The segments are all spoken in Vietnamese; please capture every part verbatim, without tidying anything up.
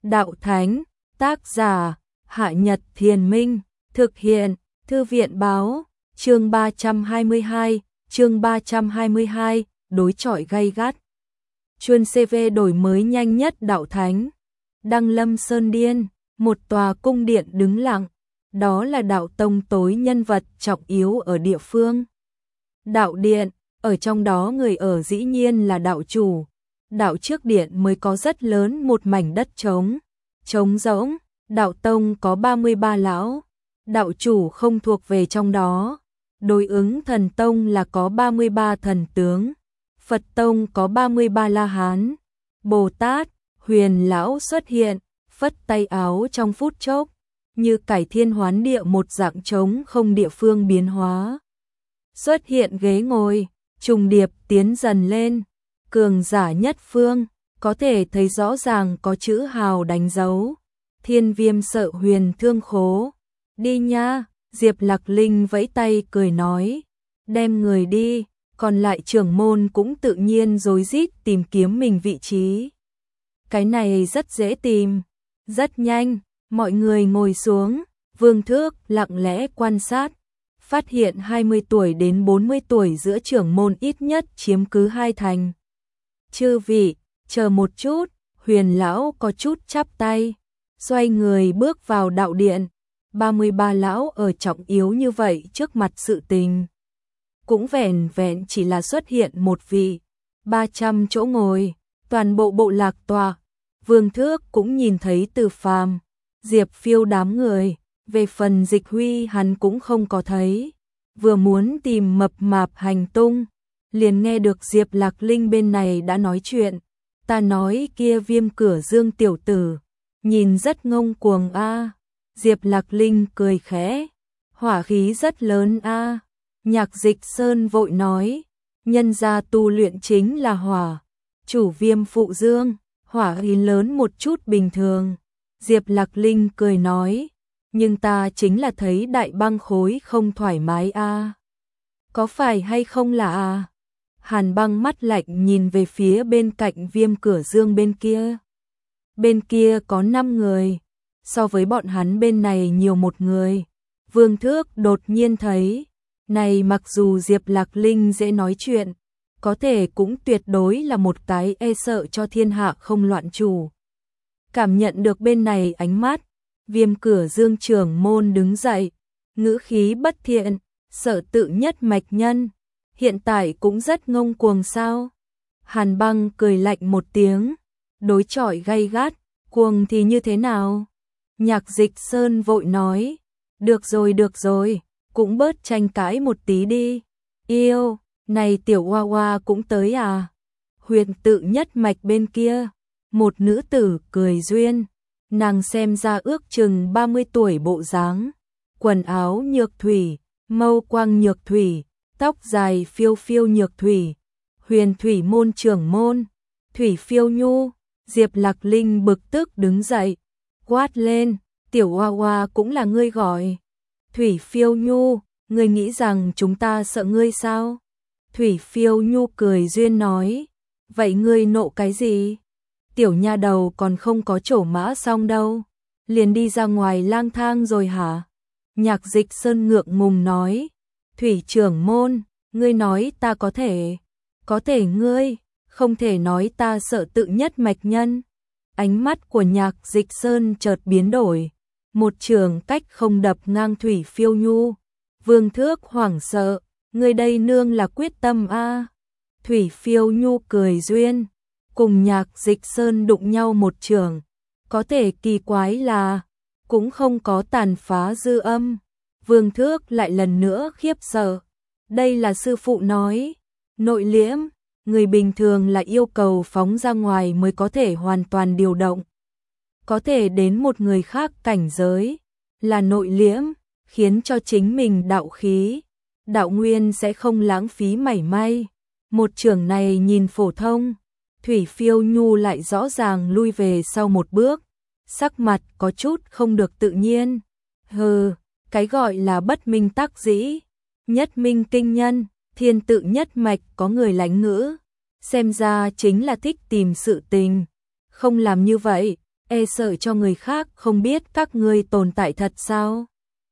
Đạo Thánh, tác giả, Hạ Nhật Thiền Minh, thực hiện, Thư viện Báo, chương ba trăm hai mươi hai, chương ba trăm hai mươi hai, đối chọi gay gắt. Chuyên xê vê đổi mới nhanh nhất Đạo Thánh. Đăng Lâm Sơn Điên, một tòa cung điện đứng lặng, đó là đạo tông tối nhân vật trọng yếu ở địa phương. Đạo điện, ở trong đó người ở dĩ nhiên là đạo chủ. Đạo trước điện mới có rất lớn một mảnh đất trống, trống rỗng, đạo tông có ba mươi ba lão, đạo chủ không thuộc về trong đó. Đối ứng thần tông là có ba mươi ba thần tướng, Phật tông có ba mươi ba La Hán, Bồ Tát, Huyền lão xuất hiện, phất tay áo trong phút chốc, như cải thiên hoán địa một dạng trống không địa phương biến hóa. Xuất hiện ghế ngồi, trùng điệp tiến dần lên, cường giả nhất phương, có thể thấy rõ ràng có chữ hào đánh dấu. Thiên Viêm sợ Huyền Thương Khố, đi nha. Diệp Lạc Linh vẫy tay cười nói, đem người đi, còn lại trưởng môn cũng tự nhiên rối rít tìm kiếm mình vị trí. Cái này rất dễ tìm, rất nhanh, mọi người ngồi xuống, Vương Thước lặng lẽ quan sát, phát hiện hai mươi tuổi đến bốn mươi tuổi giữa trưởng môn ít nhất chiếm cứ hai thành. Chư vị, chờ một chút, Huyền lão có chút chắp tay, xoay người bước vào đạo điện. ba mươi ba lão ở trọng yếu như vậy trước mặt sự tình. Cũng vẻn vẹn chỉ là xuất hiện một vị, ba trăm chỗ ngồi, toàn bộ bộ lạc tòa. Vương Thước cũng nhìn thấy Từ Phàm, Diệp Phiêu đám người, về phần Dịch Huy hắn cũng không có thấy. Vừa muốn tìm mập mạp hành tung, liền nghe được Diệp Lạc Linh bên này đã nói chuyện. Ta nói kia Viêm Cửa Dương tiểu tử, nhìn rất ngông cuồng a. Diệp Lạc Linh cười khẽ, hỏa khí rất lớn a. Nhạc Dịch Sơn vội nói, nhân gia tu luyện chính là hỏa, chủ Viêm phụ dương, hỏa khí lớn một chút bình thường. Diệp Lạc Linh cười nói, nhưng ta chính là thấy đại băng khối không thoải mái a. Có phải hay không là a? Hàn Băng mắt lạnh nhìn về phía bên cạnh Viêm Cửa Dương bên kia. Bên kia có năm người, so với bọn hắn bên này nhiều một người. Vương Thước đột nhiên thấy, này mặc dù Diệp Lạc Linh dễ nói chuyện, có thể cũng tuyệt đối là một cái e sợ cho thiên hạ không loạn chủ. Cảm nhận được bên này ánh mắt, Viêm Cửa Dương trưởng môn đứng dậy, ngữ khí bất thiện, sợ tự nhất mạch nhân, hiện tại cũng rất ngông cuồng sao. Hàn Băng cười lạnh một tiếng, đối chọi gay gắt, cuồng thì như thế nào? Nhạc Dịch Sơn vội nói, được rồi được rồi, cũng bớt tranh cãi một tí đi. Yêu, này tiểu hoa hoa cũng tới à? Huyền tự nhất mạch bên kia, một nữ tử cười duyên, nàng xem ra ước chừng ba mươi tuổi bộ dáng, quần áo nhược thủy, mâu quang nhược thủy, tóc dài phiêu phiêu nhược thủy, Huyền thủy môn trưởng môn, Thủy Phiêu Nhu. Diệp Lạc Linh bực tức đứng dậy, quát lên, tiểu hoa hoa cũng là ngươi gọi. Thủy Phiêu Nhu, ngươi nghĩ rằng chúng ta sợ ngươi sao? Thủy Phiêu Nhu cười duyên nói, vậy ngươi nộ cái gì? Tiểu nha đầu còn không có trổ mã xong đâu, liền đi ra ngoài lang thang rồi hả? Nhạc Dịch Sơn ngượng ngùng nói, Thủy trưởng môn, ngươi nói ta có thể, có thể ngươi, không thể nói ta sợ tự nhất mạch nhân. Ánh mắt của Nhạc Dịch Sơn chợt biến đổi, một trường cách không đập ngang Thủy Phiêu Nhu. Vương Thước hoảng sợ, người đây nương là quyết tâm a. Thủy Phiêu Nhu cười duyên, cùng Nhạc Dịch Sơn đụng nhau một trường, có thể kỳ quái là cũng không có tàn phá dư âm. Vương Thước lại lần nữa khiếp sợ, đây là sư phụ nói, nội liễm, người bình thường là yêu cầu phóng ra ngoài mới có thể hoàn toàn điều động. Có thể đến một người khác cảnh giới, là nội liễm, khiến cho chính mình đạo khí, đạo nguyên sẽ không lãng phí mảy may. Một trường này nhìn phổ thông, Thủy Phiêu Nhu lại rõ ràng lui về sau một bước, sắc mặt có chút không được tự nhiên. Hừ, cái gọi là bất minh tắc dĩ, nhất minh kinh nhân, thiên tự nhất mạch có người lãnh ngữ, xem ra chính là thích tìm sự tình, không làm như vậy, e sợ cho người khác không biết các ngươi tồn tại thật sao?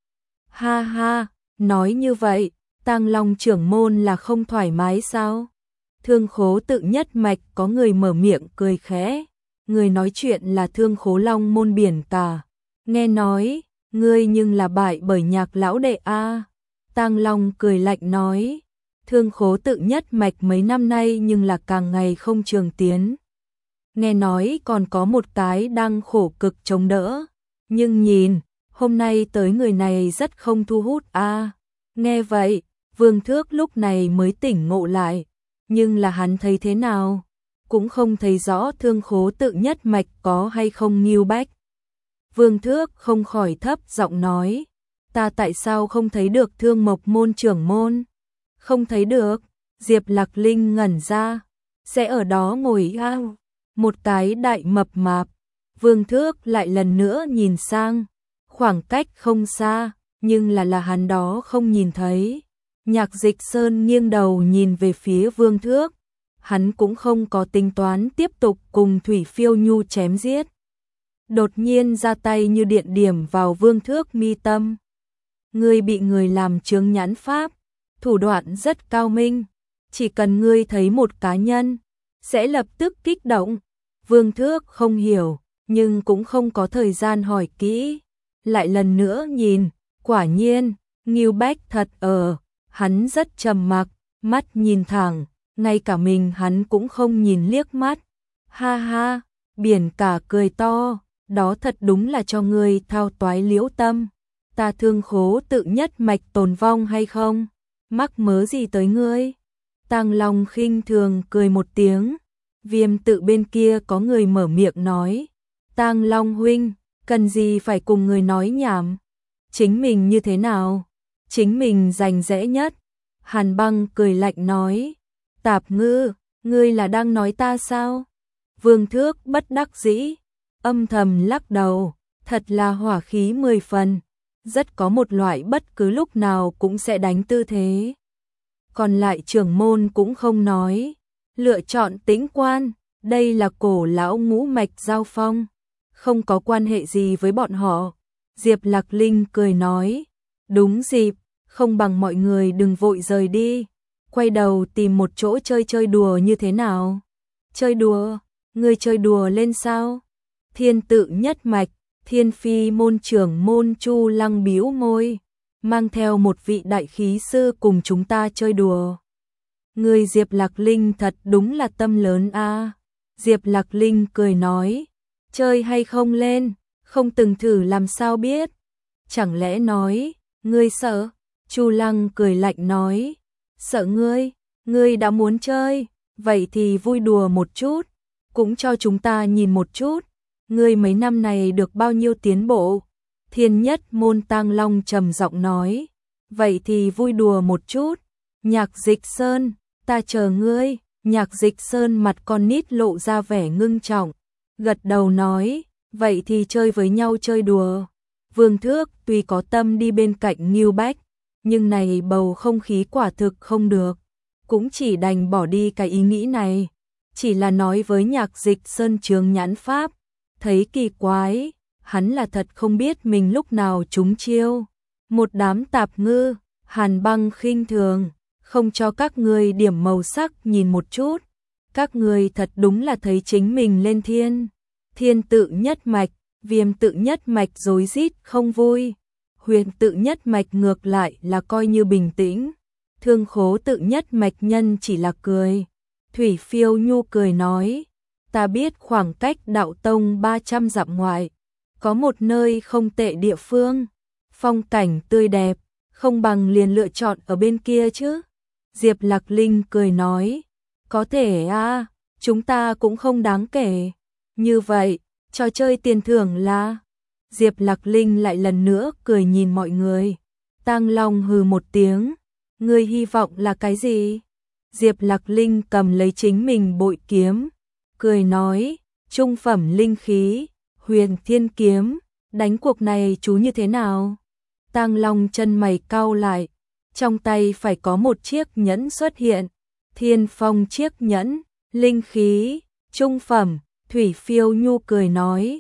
Ha ha, nói như vậy, Tang Long trưởng môn là không thoải mái sao? Thương Khố Tự Nhất Mạch có người mở miệng cười khẽ, người nói chuyện là Thương Khố Long môn biển cả. Nghe nói, ngươi nhưng là bại bởi Nhạc lão đệ a. Tang Long cười lạnh nói, Thương Khố Tự Nhất Mạch mấy năm nay nhưng là càng ngày không trường tiến. Nghe nói còn có một cái đang khổ cực chống đỡ, nhưng nhìn, hôm nay tới người này rất không thu hút a. Nghe vậy, Vương Thước lúc này mới tỉnh ngộ lại, nhưng là hắn thấy thế nào? Cũng không thấy rõ Thương Khố Tự Nhất Mạch có hay không nghiêu bách. Vương Thước không khỏi thấp giọng nói, ta tại sao không thấy được Thương Mộc môn trưởng môn? Không thấy được, Diệp Lạc Linh ngẩn ra, sẽ ở đó ngồi ao, một cái đại mập mạp. Vương Thước lại lần nữa nhìn sang, khoảng cách không xa, nhưng là là hắn đó không nhìn thấy. Nhạc Dịch Sơn nghiêng đầu nhìn về phía Vương Thước, hắn cũng không có tính toán tiếp tục cùng Thủy Phiêu Nhu chém giết. Đột nhiên ra tay như điện điểm vào Vương Thước mi tâm. Ngươi bị người làm chướng nhãn pháp, thủ đoạn rất cao minh, chỉ cần ngươi thấy một cá nhân, sẽ lập tức kích động. Vương Thước không hiểu, nhưng cũng không có thời gian hỏi kỹ. Lại lần nữa nhìn, quả nhiên, nghiêu bách thật ở, hắn rất trầm mặc, mắt nhìn thẳng, ngay cả mình hắn cũng không nhìn liếc mắt. Ha ha, biển cả cười to, đó thật đúng là cho ngươi thao toái liễu tâm. Ta Thương Khố Tự Nhất Mạch tồn vong hay không? Mắc mớ gì tới ngươi? Tang Long khinh thường cười một tiếng. Viêm Tự bên kia có người mở miệng nói, Tang Long huynh, cần gì phải cùng người nói nhảm? Chính mình như thế nào? Chính mình rành rẽ nhất. Hàn Băng cười lạnh nói, Tạp Ngư, ngươi là đang nói ta sao? Vương Thước bất đắc dĩ, âm thầm lắc đầu, thật là hỏa khí mười phần, rất có một loại bất cứ lúc nào cũng sẽ đánh tư thế. Còn lại trưởng môn cũng không nói, lựa chọn tĩnh quan, đây là cổ lão ngũ mạch giao phong, không có quan hệ gì với bọn họ. Diệp Lạc Linh cười nói, đúng dịp, không bằng mọi người đừng vội rời đi, quay đầu tìm một chỗ chơi chơi đùa như thế nào? Chơi đùa? Ngươi chơi đùa lên sao? Thiên Tự Nhất Mạch, Thiên Phi môn trưởng môn Chu Lăng bĩu môi, mang theo một vị đại khí sư cùng chúng ta chơi đùa. Người Diệp Lạc Linh thật đúng là tâm lớn a. Diệp Lạc Linh cười nói, chơi hay không lên, không từng thử làm sao biết. Chẳng lẽ nói, ngươi sợ? Chu Lăng cười lạnh nói, sợ ngươi, ngươi đã muốn chơi, vậy thì vui đùa một chút, cũng cho chúng ta nhìn một chút, ngươi mấy năm này được bao nhiêu tiến bộ. Thiên Nhất môn Tang Long trầm giọng nói, vậy thì vui đùa một chút. Nhạc Dịch Sơn, ta chờ ngươi. Nhạc Dịch Sơn mặt con nít lộ ra vẻ ngưng trọng, gật đầu nói, vậy thì chơi với nhau chơi đùa. Vương Thước tuy có tâm đi bên cạnh Ngưu Bách, nhưng này bầu không khí quả thực không được, cũng chỉ đành bỏ đi cái ý nghĩ này. Chỉ là nói với Nhạc Dịch Sơn chướng nhãn pháp, thấy kỳ quái, hắn là thật không biết mình lúc nào trúng chiêu. Một đám tạp ngư, Hàn Băng khinh thường, không cho các ngươi điểm màu sắc nhìn một chút. Các ngươi thật đúng là thấy chính mình lên thiên. Thiên Tự Nhất Mạch, Viêm Tự Nhất Mạch rối rít không vui. Huyền Tự Nhất Mạch ngược lại là coi như bình tĩnh. Thương Khố Tự Nhất Mạch nhân chỉ là cười. Thủy Phiêu Nhu cười nói, ta biết khoảng cách đạo tông ba trăm dặm ngoại, có một nơi không tệ địa phương, phong cảnh tươi đẹp, không bằng liền lựa chọn ở bên kia chứ. Diệp Lạc Linh cười nói, có thể à, chúng ta cũng không đáng kể. Như vậy, trò chơi tiền thưởng là... Diệp Lạc Linh lại lần nữa cười nhìn mọi người. Tang Long hừ một tiếng, ngươi hy vọng là cái gì? Diệp Lạc Linh cầm lấy chính mình bội kiếm, cười nói, trung phẩm linh khí, Huyền Thiên kiếm, đánh cuộc này chú như thế nào? Tang Long chân mày cau lại, trong tay phải có một chiếc nhẫn xuất hiện, Thiên Phong chiếc nhẫn, linh khí, trung phẩm. Thủy Phiêu Nhu cười nói,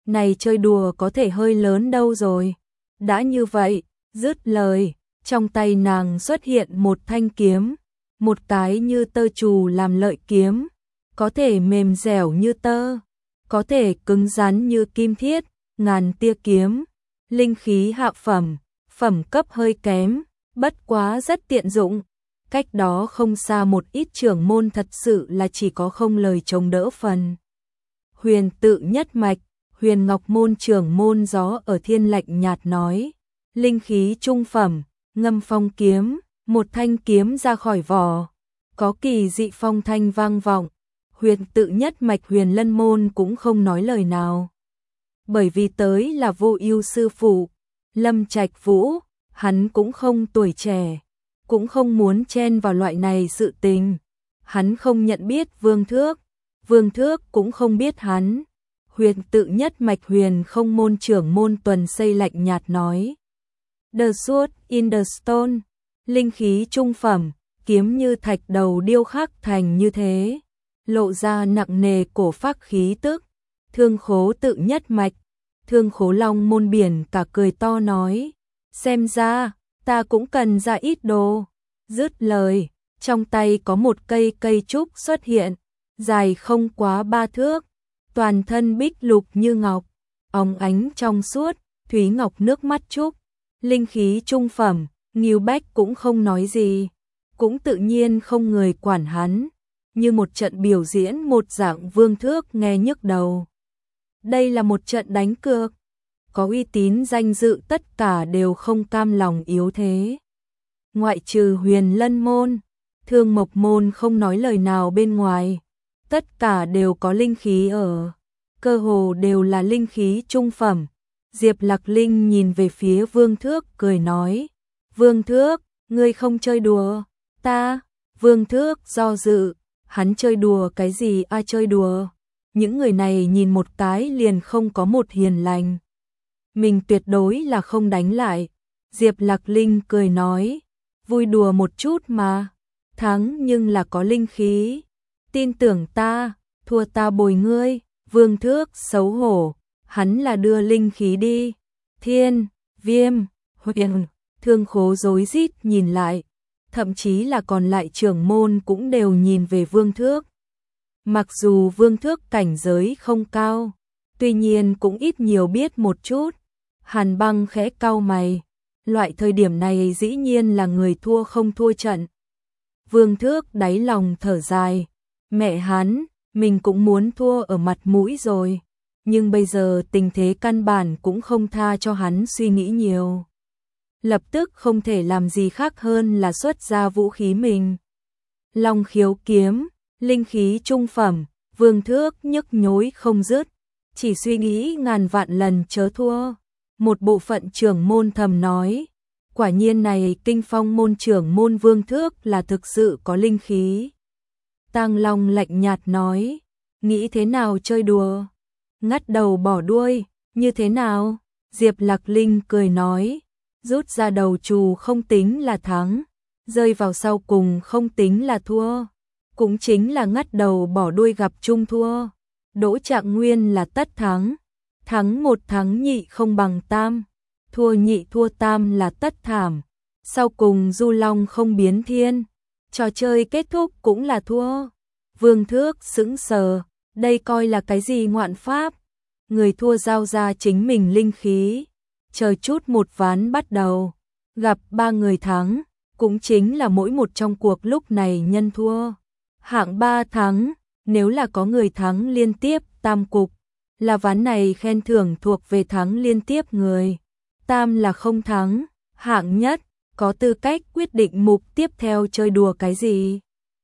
Này chơi đùa có thể hơi lớn đâu rồi. Đã như vậy, dứt lời, trong tay nàng xuất hiện một thanh kiếm, một cái như tơ trù làm lợi kiếm, có thể mềm dẻo như tơ, có thể cứng rắn như kim thiết, ngàn tia kiếm, linh khí hạ phẩm, phẩm cấp hơi kém, bất quá rất tiện dụng. Cách đó không xa một ít trưởng môn thật sự là chỉ có không lời chống đỡ phần. Huyền tự nhất mạch, Huyền Ngọc môn trưởng môn Gió ở Thiên lạnh nhạt nói, linh khí trung phẩm, Ngâm Phong kiếm, một thanh kiếm ra khỏi vỏ, có kỳ dị phong thanh vang vọng. Huyền tự nhất mạch Huyền Lân môn cũng không nói lời nào. Bởi vì tới là Vô Ưu sư phụ, Lâm Trạch Vũ, hắn cũng không tuổi trẻ, cũng không muốn chen vào loại này sự tình. Hắn không nhận biết Vương Thước, Vương Thước cũng không biết hắn. Huyền tự nhất mạch Huyền không môn trưởng môn Tuần Xây lạnh nhạt nói, The Sword in the Stone, linh khí trung phẩm, kiếm như thạch đầu điêu khắc thành như thế, lộ ra nặng nề cổ phác khí tức. Thương Khố tự nhất mạch, Thương Khố Long môn biển cả cười to nói, xem ra, ta cũng cần ra ít đồ. Dứt lời, trong tay có một cây cây trúc xuất hiện, dài không quá ba thước, toàn thân bích lục như ngọc, óng ánh trong suốt, thúy ngọc nước mắt trúc, linh khí trung phẩm. Ngưu Bách cũng không nói gì, cũng tự nhiên không người quản hắn, như một trận biểu diễn một dạng. Vương Thước nghe nhức đầu. Đây là một trận đánh cược, có uy tín danh dự tất cả đều không cam lòng yếu thế. Ngoại trừ Huyền Lân môn, Thương Mộc môn không nói lời nào bên ngoài, tất cả đều có linh khí ở, cơ hồ đều là linh khí trung phẩm. Diệp Lạc Linh nhìn về phía Vương Thước cười nói, Vương Thước, ngươi không chơi đùa, ta. Vương Thước do dự, hắn chơi đùa cái gì? Ai chơi đùa? Những người này nhìn một cái liền không có một hiền lành. Mình tuyệt đối là không đánh lại. Diệp Lạc Linh cười nói, vui đùa một chút mà, thắng nhưng là có linh khí. Tin tưởng ta, thua ta bồi ngươi. Vương Thước xấu hổ, hắn là đưa linh khí đi. Thiên, Viêm, Huyền, Thương Khố rối rít nhìn lại, thậm chí là còn lại trưởng môn cũng đều nhìn về Vương Thước. Mặc dù Vương Thước cảnh giới không cao, tuy nhiên cũng ít nhiều biết một chút. Hàn Băng khẽ cau mày, loại thời điểm này dĩ nhiên là người thua không thua trận. Vương Thước đáy lòng thở dài, mẹ hắn, mình cũng muốn thua ở mặt mũi rồi, nhưng bây giờ tình thế căn bản cũng không tha cho hắn suy nghĩ nhiều. Lập tức không thể làm gì khác hơn là xuất ra vũ khí mình. Long Khiếu kiếm, linh khí trung phẩm. Vương Thước nhức nhối không dứt, chỉ suy nghĩ ngàn vạn lần chớ thua. Một bộ phận trưởng môn thầm nói, quả nhiên này Kinh Phong môn trưởng môn Vương Thước là thực sự có linh khí. Tang Long lạnh nhạt nói, nghĩ thế nào chơi đùa, ngắt đầu bỏ đuôi, như thế nào? Diệp Lạc Linh cười nói, rút ra đầu trù không tính là thắng, rơi vào sau cùng không tính là thua, cũng chính là ngắt đầu bỏ đuôi gặp chung thua. Đỗ Trạng Nguyên là tất thắng, thắng một thắng nhị không bằng tam, thua nhị thua tam là tất thảm, sau cùng Du Long không biến thiên, trò chơi kết thúc cũng là thua. Vương Thước sững sờ, đây coi là cái gì ngoạn pháp? Người thua giao ra chính mình linh khí, chờ chút một ván bắt đầu, gặp ba người thắng, cũng chính là mỗi một trong cuộc lúc này nhân thua. Hạng ba thắng, nếu là có người thắng liên tiếp tam cục, là ván này khen thưởng thuộc về thắng liên tiếp người. Tam là không thắng, hạng nhất, có tư cách quyết định mục tiếp theo chơi đùa cái gì.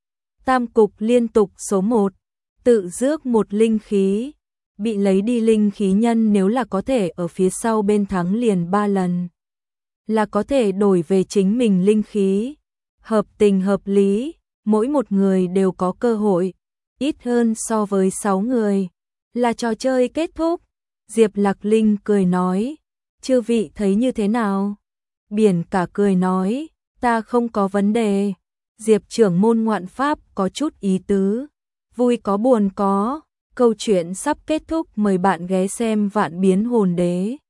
Tam cục liên tục số một, tự rước một linh khí, bị lấy đi linh khí nhân nếu là có thể ở phía sau bên thắng liền ba lần, là có thể đổi về chính mình linh khí. Hợp tình hợp lý, mỗi một người đều có cơ hội, ít hơn so với sáu người, là trò chơi kết thúc. Diệp Lạc Linh cười nói, chư vị thấy như thế nào? Biển cả cười nói, ta không có vấn đề. Diệp trưởng môn ngoạn pháp có chút ý tứ, vui có buồn có, Câu chuyện sắp kết thúc, mời bạn ghé xem Vạn Biến Hồn Đế.